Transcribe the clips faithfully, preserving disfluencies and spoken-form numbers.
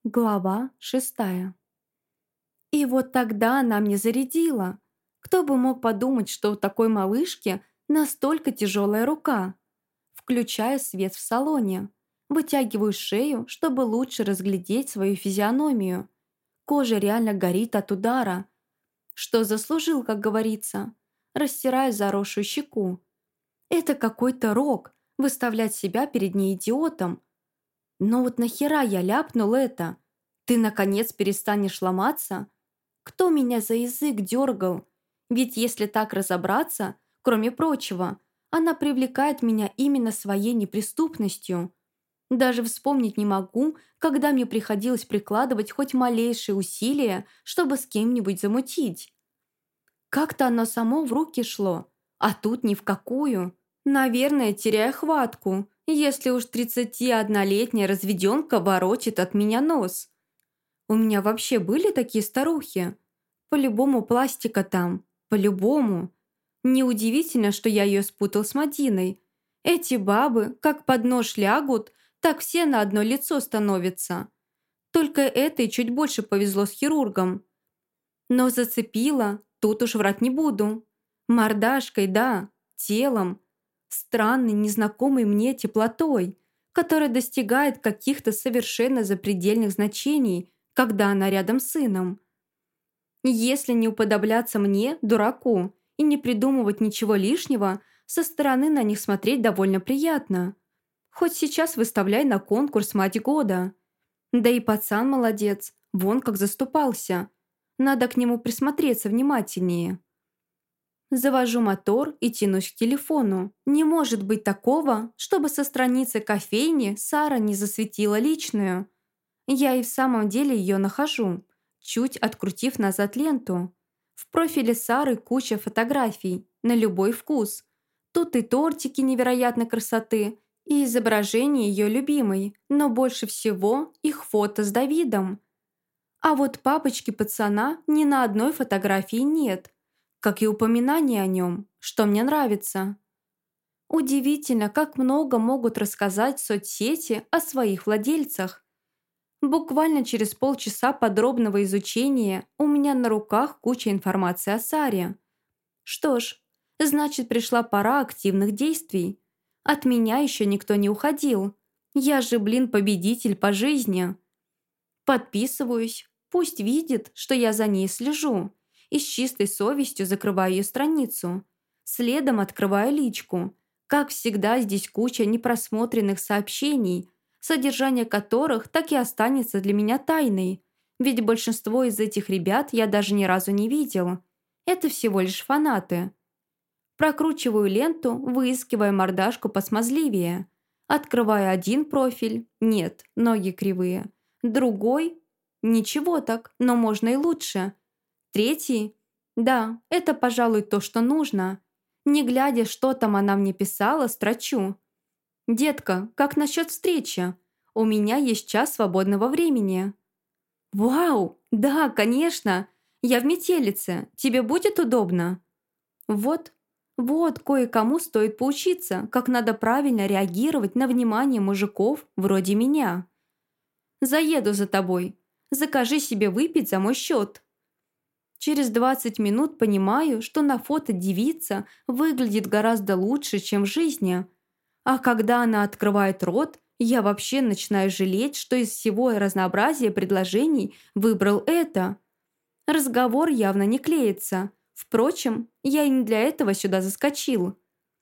Глава шестая. И вот тогда она мне зарядила. Кто бы мог подумать, что у такой малышки настолько тяжелая рука. Включаю свет в салоне. Вытягиваю шею, чтобы лучше разглядеть свою физиономию. Кожа реально горит от удара. Что заслужил, как говорится. Растираю заросшую щеку. Это какой-то рок, выставлять себя перед ней идиотом. Но вот нахера я ляпнул это? Ты, наконец, перестанешь ломаться? Кто меня за язык дергал? Ведь если так разобраться, кроме прочего, она привлекает меня именно своей неприступностью. Даже вспомнить не могу, когда мне приходилось прикладывать хоть малейшие усилия, чтобы с кем-нибудь замутить. Как-то оно само в руки шло, а тут ни в какую. Наверное, теряя хватку, если уж тридцатиоднолетняя разведенка воротит от меня нос. У меня вообще были такие старухи? По-любому пластика там, по-любому. Неудивительно, что я ее спутал с Мадиной. Эти бабы, как под нож лягут, так все на одно лицо становятся. Только этой чуть больше повезло с хирургом. Но зацепила, тут уж врать не буду. Мордашкой, да, телом. Странной, незнакомой мне теплотой, которая достигает каких-то совершенно запредельных значений, когда она рядом с сыном. Если не уподобляться мне, дураку, и не придумывать ничего лишнего, со стороны на них смотреть довольно приятно. Хоть сейчас выставляй на конкурс «Мать года». Да и пацан молодец, вон как заступался. Надо к нему присмотреться внимательнее. Завожу мотор и тянусь к телефону. Не может быть такого, чтобы со страницы кофейни Сара не засветила личную. Я и в самом деле ее нахожу, чуть открутив назад ленту. В профиле Сары куча фотографий, на любой вкус. Тут и тортики невероятной красоты, и изображение ее любимой, но больше всего их фото с Давидом. А вот папочки пацана ни на одной фотографии нет, как и упоминание о нем, что мне нравится. Удивительно, как много могут рассказать соцсети о своих владельцах. Буквально через полчаса подробного изучения у меня на руках куча информации о Саре. Что ж, значит, пришла пора активных действий. От меня еще никто не уходил. Я же, блин, победитель по жизни. Подписываюсь, пусть видит, что я за ней слежу, и с чистой совестью закрываю ее страницу. Следом открываю личку. Как всегда, здесь куча непросмотренных сообщений, содержание которых так и останется для меня тайной, ведь большинство из этих ребят я даже ни разу не видел. Это всего лишь фанаты. Прокручиваю ленту, выискивая мордашку посмазливее. Открываю один профиль. Нет, ноги кривые. Другой. Ничего так, но можно и лучше. Третий. Да, это, пожалуй, то, что нужно. Не глядя, что там она мне писала, строчу. «Детка, как насчет встречи? У меня есть час свободного времени». «Вау! Да, конечно! Я в метелице. Тебе будет удобно?» Вот, вот кое-кому стоит поучиться, как надо правильно реагировать на внимание мужиков вроде меня. «Заеду за тобой. Закажи себе выпить за мой счет». Через двадцать минут понимаю, что на фото девица выглядит гораздо лучше, чем в жизни. А когда она открывает рот, я вообще начинаю жалеть, что из всего разнообразия предложений выбрал это. Разговор явно не клеится. Впрочем, я и не для этого сюда заскочил.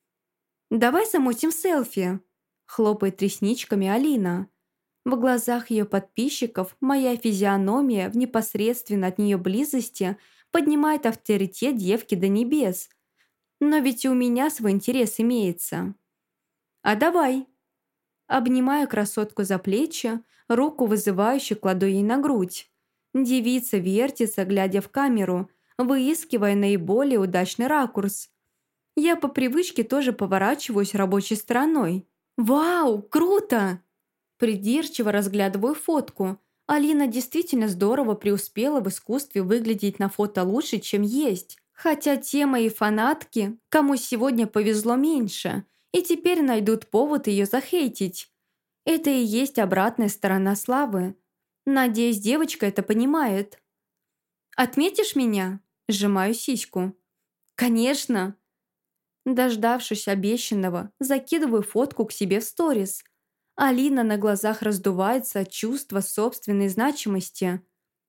«Давай замутим селфи», — хлопает ресничками Алина. В глазах ее подписчиков моя физиономия в непосредственно от нее близости поднимает авторитет девки до небес. Но ведь и у меня свой интерес имеется. «А давай». Обнимаю красотку за плечи, руку вызывающе кладу ей на грудь. Девица вертится, глядя в камеру, выискивая наиболее удачный ракурс. Я по привычке тоже поворачиваюсь рабочей стороной. «Вау, круто!» Придирчиво разглядываю фотку. Алина действительно здорово преуспела в искусстве выглядеть на фото лучше, чем есть. Хотя те мои фанатки, кому сегодня повезло меньше, и теперь найдут повод ее захейтить. Это и есть обратная сторона славы. Надеюсь, девочка это понимает. «Отметишь меня?» – сжимаю сиську. «Конечно!» Дождавшись обещанного, закидываю фотку к себе в сторис. Алина на глазах раздувается от чувства собственной значимости.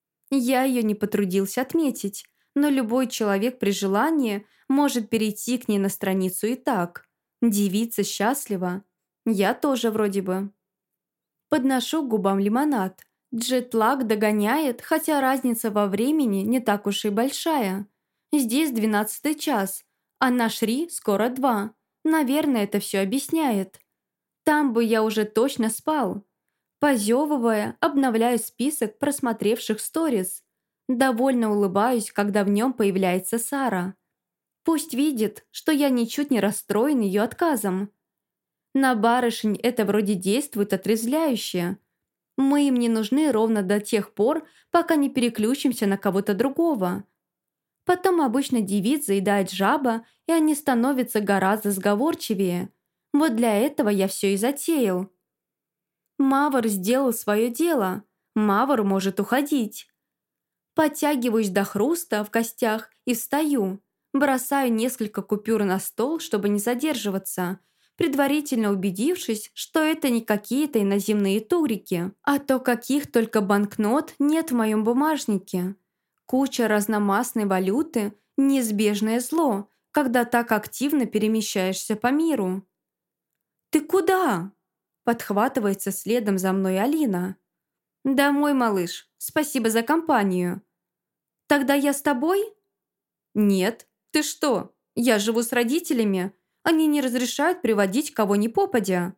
Я ее не потрудился отметить, но любой человек при желании может перейти к ней на страницу и так. Девица счастлива. Я тоже вроде бы. Подношу к губам лимонад. Джетлаг догоняет, хотя разница во времени не так уж и большая. Здесь двенадцатый час, а на Шри скоро два. Наверное, это все объясняет. Там бы я уже точно спал. Позевывая, обновляю список просмотревших сторис. Довольно улыбаюсь, когда в нем появляется Сара. Пусть видит, что я ничуть не расстроен ее отказом. На барышень это вроде действует отрезвляюще. Мы им не нужны ровно до тех пор, пока не переключимся на кого-то другого. Потом обычно девиц заедает жаба, и они становятся гораздо сговорчивее. Вот для этого я все и затеял. Мавр сделал свое дело. Мавр может уходить. Подтягиваюсь до хруста в костях и встаю. Бросаю несколько купюр на стол, чтобы не задерживаться, предварительно убедившись, что это не какие-то иноземные турики, а то каких только банкнот нет в моем бумажнике. Куча разномастной валюты – неизбежное зло, когда так активно перемещаешься по миру. «Ты куда?» – подхватывается следом за мной Алина. «Домой, малыш. Спасибо за компанию». «Тогда я с тобой?» «Нет. Ты что? Я живу с родителями. Они не разрешают приводить кого ни попадя».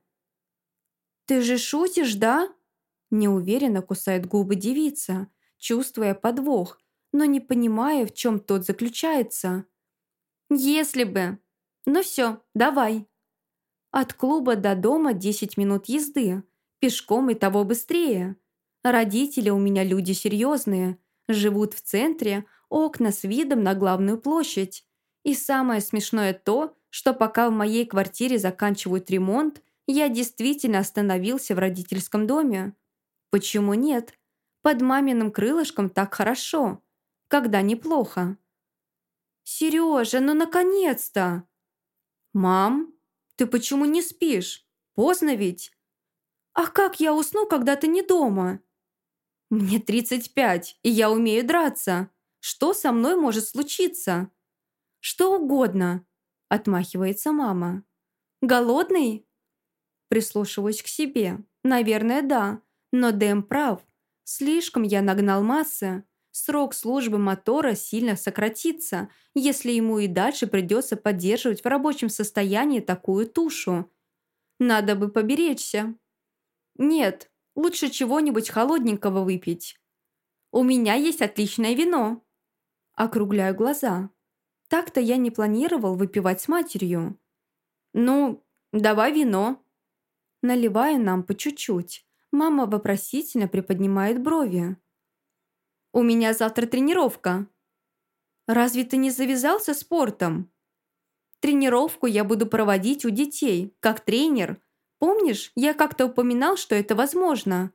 «Ты же шутишь, да?» Неуверенно кусает губы девица, чувствуя подвох, но не понимая, в чем тот заключается. «Если бы. Ну все, давай». От клуба до дома десять минут езды. Пешком и того быстрее. Родители у меня люди серьезные. Живут в центре, окна с видом на главную площадь. И самое смешное то, что пока в моей квартире заканчивают ремонт, я действительно остановился в родительском доме. Почему нет? Под маминым крылышком так хорошо. Когда неплохо. «Сережа, ну наконец-то!» «Мам, ты почему не спишь? Поздно ведь?» «Ах, как я усну, когда ты не дома?» «Мне тридцать пять, и я умею драться. Что со мной может случиться?» «Что угодно», — отмахивается мама. «Голодный?» Прислушиваюсь к себе. Наверное, да. Но Дэм прав. Слишком я нагнал массы. Срок службы мотора сильно сократится, если ему и дальше придется поддерживать в рабочем состоянии такую тушу. Надо бы поберечься. Нет, лучше чего-нибудь холодненького выпить. У меня есть отличное вино. Округляю глаза. Так-то я не планировал выпивать с матерью. Ну, давай вино. Наливая нам по чуть-чуть. Мама вопросительно приподнимает брови. «У меня завтра тренировка». «Разве ты не завязался спортом?» «Тренировку я буду проводить у детей, как тренер. Помнишь, я как-то упоминал, что это возможно?»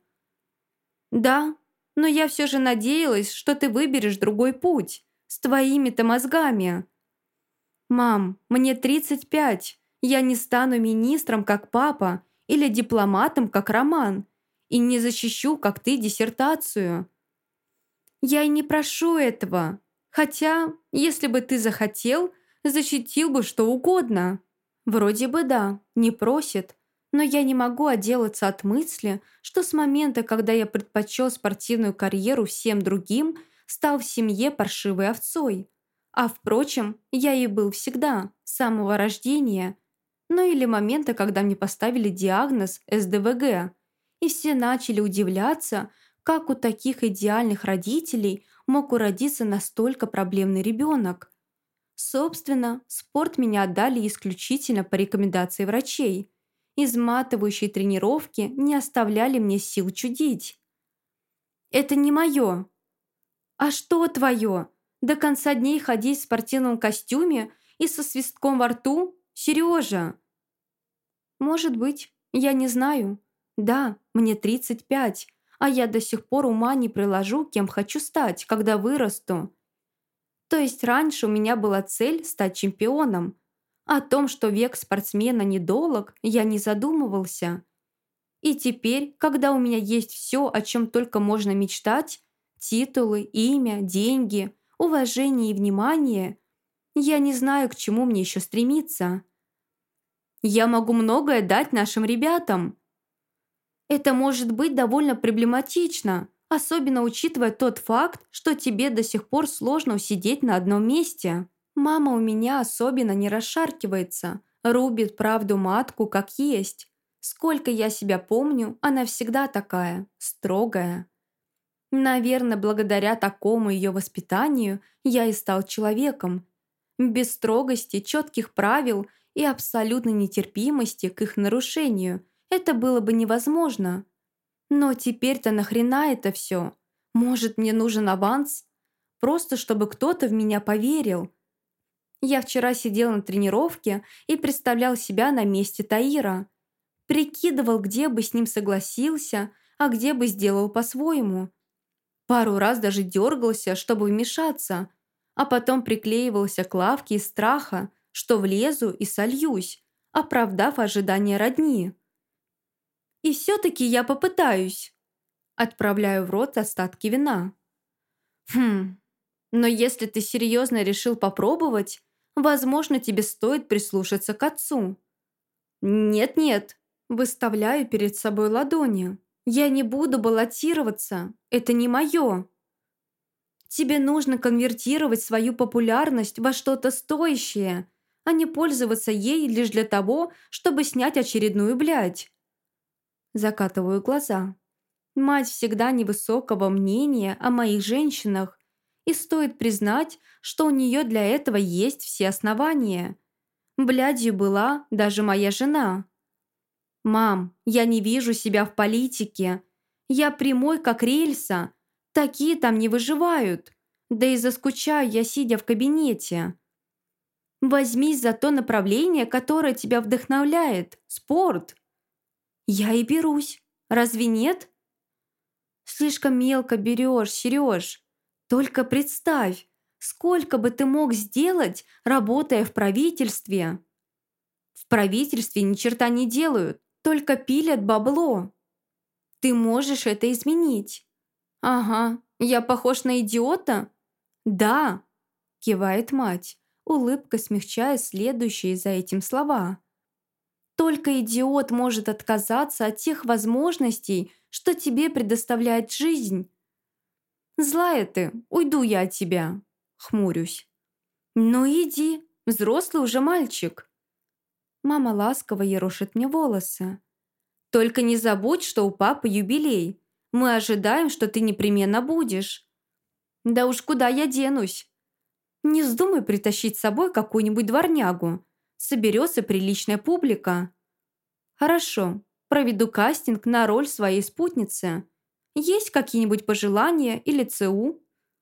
«Да, но я все же надеялась, что ты выберешь другой путь, с твоими-то мозгами». «Мам, мне тридцать пять. Я не стану министром, как папа, или дипломатом, как Роман, и не защищу, как ты, диссертацию». «Я и не прошу этого. Хотя, если бы ты захотел, защитил бы что угодно». Вроде бы да, не просит, но я не могу отделаться от мысли, что с момента, когда я предпочел спортивную карьеру всем другим, стал в семье паршивой овцой. А впрочем, я и был всегда, с самого рождения. Ну или момента, когда мне поставили диагноз эс дэ вэ гэ. И все начали удивляться, как у таких идеальных родителей мог уродиться настолько проблемный ребенок. Собственно, в спорт меня отдали исключительно по рекомендации врачей. Изматывающие тренировки не оставляли мне сил чудить. «Это не мое». «А что твое? До конца дней ходить в спортивном костюме и со свистком во рту? Сережа?» «Может быть, я не знаю. Да, мне тридцать пять, а я до сих пор ума не приложу, кем хочу стать, когда вырасту. То есть раньше у меня была цель стать чемпионом. О том, что век спортсмена недолог, я не задумывался. И теперь, когда у меня есть все, о чем только можно мечтать, титулы, имя, деньги, уважение и внимание, я не знаю, к чему мне еще стремиться. Я могу многое дать нашим ребятам. Это может быть довольно проблематично, особенно учитывая тот факт, что тебе до сих пор сложно усидеть на одном месте. Мама у меня особенно не расшаркивается, рубит правду матку как есть. Сколько я себя помню, она всегда такая, строгая. Наверное, благодаря такому ее воспитанию я и стал человеком. Без строгости, четких правил и абсолютной нетерпимости к их нарушению это было бы невозможно. Но теперь-то нахрена это все? Может, мне нужен аванс? Просто чтобы кто-то в меня поверил. Я вчера сидел на тренировке и представлял себя на месте Таира. Прикидывал, где бы с ним согласился, а где бы сделал по-своему. Пару раз даже дергался, чтобы вмешаться, а потом приклеивался к лавке из страха, что влезу и сольюсь, оправдав ожидания родни. И все-таки я попытаюсь. Отправляю в рот остатки вина. Хм, но если ты серьезно решил попробовать, возможно, тебе стоит прислушаться к отцу. Нет-нет, выставляю перед собой ладони. Я не буду баллотироваться, это не мое. Тебе нужно конвертировать свою популярность во что-то стоящее, а не пользоваться ей лишь для того, чтобы снять очередную блядь. Закатываю глаза. Мать всегда невысокого мнения о моих женщинах, и стоит признать, что у нее для этого есть все основания. Блядью была даже моя жена. «Мам, я не вижу себя в политике. Я прямой, как рельса. Такие там не выживают. Да и заскучаю я, сидя в кабинете. Возьмись за то направление, которое тебя вдохновляет. Спорт». «Я и берусь. Разве нет?» «Слишком мелко берешь, Сереж. Только представь, сколько бы ты мог сделать, работая в правительстве». «В правительстве ни черта не делают, только пилят бабло. Ты можешь это изменить». «Ага, я похож на идиота?» «Да», – кивает мать, улыбкой смягчая следующие за этим слова. «Только идиот может отказаться от тех возможностей, что тебе предоставляет жизнь». «Злая ты, уйду я от тебя», – хмурюсь. «Ну иди, взрослый уже мальчик». Мама ласково ерошит мне волосы. «Только не забудь, что у папы юбилей. Мы ожидаем, что ты непременно будешь». «Да уж куда я денусь?» «Не вздумай притащить с собой какую-нибудь дворнягу. Соберется приличная публика». «Хорошо, проведу кастинг на роль своей спутницы. Есть какие-нибудь пожелания или ЦУ?»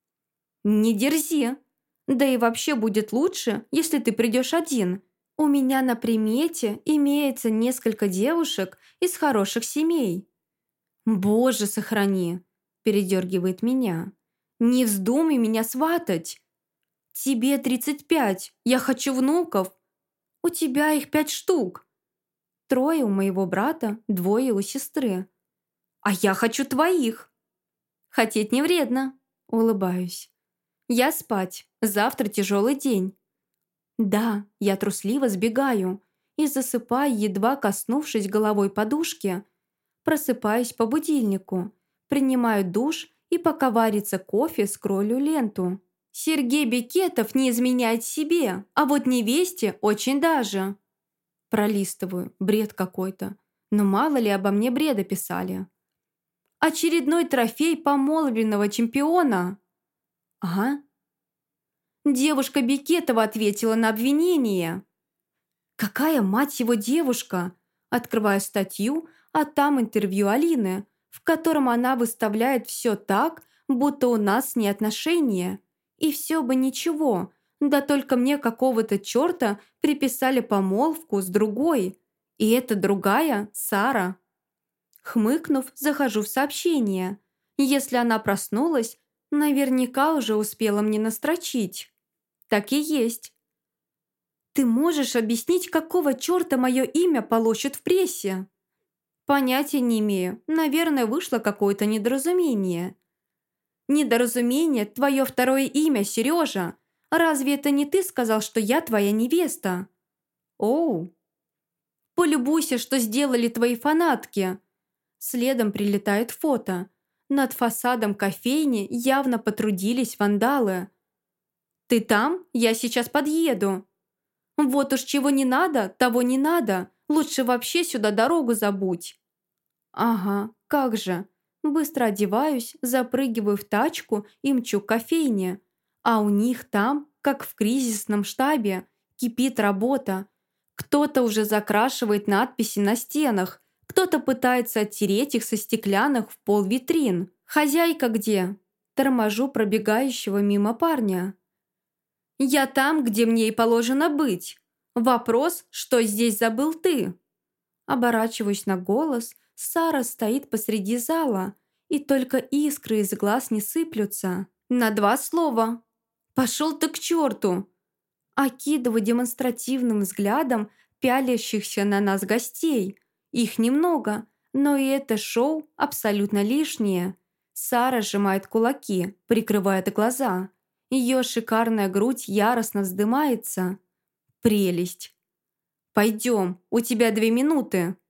«Не дерзи. Да и вообще будет лучше, если ты придешь один. У меня на примете имеется несколько девушек из хороших семей». «Боже, сохрани!» – передергивает меня. «Не вздумай меня сватать. Тебе тридцать пять, я хочу внуков. У тебя их пять штук. Трое у моего брата, двое у сестры. А я хочу твоих». «Хотеть не вредно», – улыбаюсь. «Я спать, завтра тяжелый день». Да, я трусливо сбегаю и засыпаю, едва коснувшись головой подушки. Просыпаюсь по будильнику, принимаю душ и, пока варится кофе, скроллю ленту. Сергей Бекетов не изменяет себе, а вот невесте очень даже. Пролистываю, бред какой-то. Но мало ли обо мне бреда писали. Очередной трофей помолвленного чемпиона. Ага. Девушка Бекетова ответила на обвинение. Какая, мать его, девушка? Открываю статью, а там интервью Алины, в котором она выставляет все так, будто у нас с ней отношения. И все бы ничего, да только мне какого-то черта приписали помолвку с другой. И эта другая – Сара. Хмыкнув, захожу в сообщение. Если она проснулась, наверняка уже успела мне настрочить. Так и есть. «Ты можешь объяснить, какого черта мое имя полощут в прессе?» «Понятия не имею. Наверное, вышло какое-то недоразумение». «Недоразумение – твое второе имя, Сережа. Разве это не ты сказал, что я твоя невеста?» «Оу». «Полюбуйся, что сделали твои фанатки». Следом прилетает фото. Над фасадом кофейни явно потрудились вандалы. «Ты там? Я сейчас подъеду». «Вот уж чего не надо, того не надо. Лучше вообще сюда дорогу забудь». «Ага, как же». Быстро одеваюсь, запрыгиваю в тачку и мчу к кофейне. А у них там, как в кризисном штабе, кипит работа. Кто-то уже закрашивает надписи на стенах, кто-то пытается оттереть их со стеклянных в пол витрин. «Хозяйка где?» Торможу пробегающего мимо парня. «Я там, где мне и положено быть. Вопрос, что здесь забыл ты?» Оборачиваюсь на голос. Сара стоит посреди зала, и только искры из глаз не сыплются. На два слова. «Пошел ты к черту!» Окидываю демонстративным взглядом пялящихся на нас гостей. Их немного, но и это шоу абсолютно лишнее. Сара сжимает кулаки, прикрывает глаза. Ее шикарная грудь яростно вздымается. Прелесть. «Пойдем, у тебя две минуты».